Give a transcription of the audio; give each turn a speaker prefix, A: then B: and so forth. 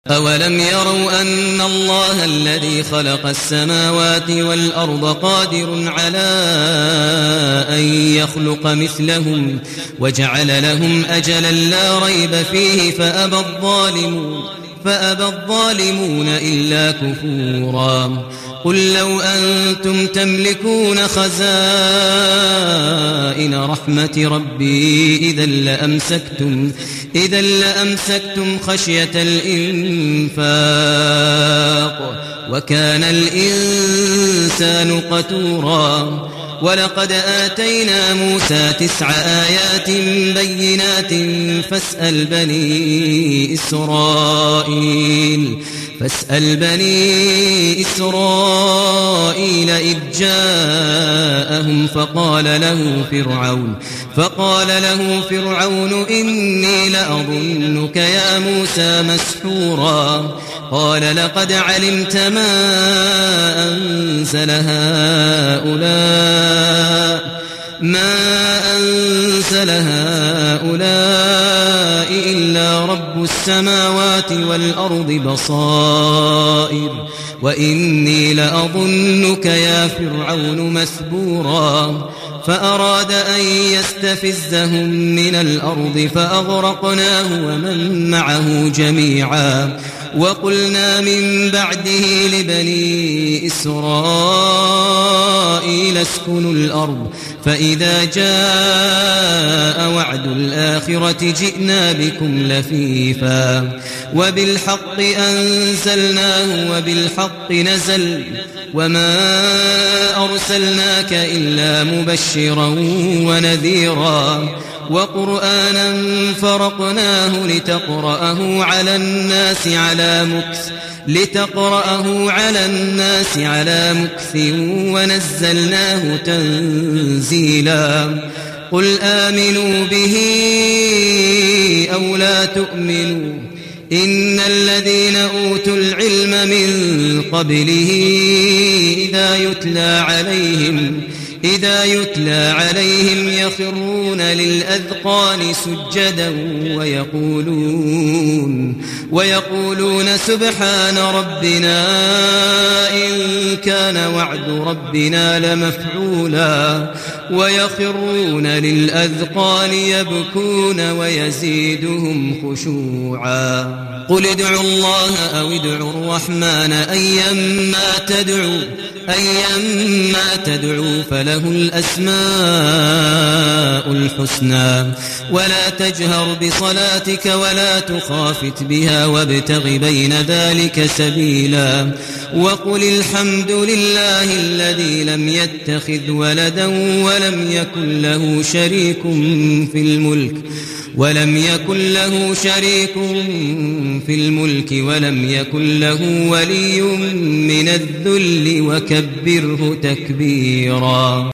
A: أولم يروا أن الله الذي خلق السماوات والأرض قادر على أن يخلق مثلهم وجعل لهم أجلا لا ريب فيه فأبى الظالمون إلا كفورا. قل لو أنتم تملكون خزائن رحمة ربي إذا لأمسكتم خشية الإنفاق وكان الإنسان قتورا. ولقد آتينا موسى 9 آيات بينات فاسأل بني إسرائيل إذ جاءهم فقال له فرعون إني لأظنك يا موسى مسحورا. قال لقد علمت ما أنزل هؤلاء إلا رب السماوات والأرض بصائر وإني لأظنك يا فرعون مثبورا. فأراد أن يستفزهم من الأرض فأغرقناه ومن معه جميعا. وقلنا من بعده لبني إسرائيل اسكنوا الأرض فإذا جاء وعد الآخرة جئنا بكم لفيفا. وبالحق أنزلناه وبالحق نزل وما أرسلناك إلا مبشرا ونذيرا. وقرآنا فرقناه لتقرأه على الناس على مكث ونزلناه تنزيلا. قل آمنوا به أو لا تؤمنوا إن الذين أوتوا العلم من قبله إذا يتلى عليهم يخرون للأذقان سجدا ويقولون سبحان ربنا إن كان وعد ربنا لمفعولا. ويخرون للأذقان يبكون ويزيدهم خشوعا. قل ادعوا الله أو ادعوا الرحمن أيما تدعوا فله الأسماء الحسنى. ولا تجهر بصلاتك ولا تخافت بها وابتغ بين ذلك سبيلا. وقل الحمد لله الذي لم يتخذ ولدا ولم يكن له شريك في الملك ولم يكن له ولي من الذل وكبره تكبيرا.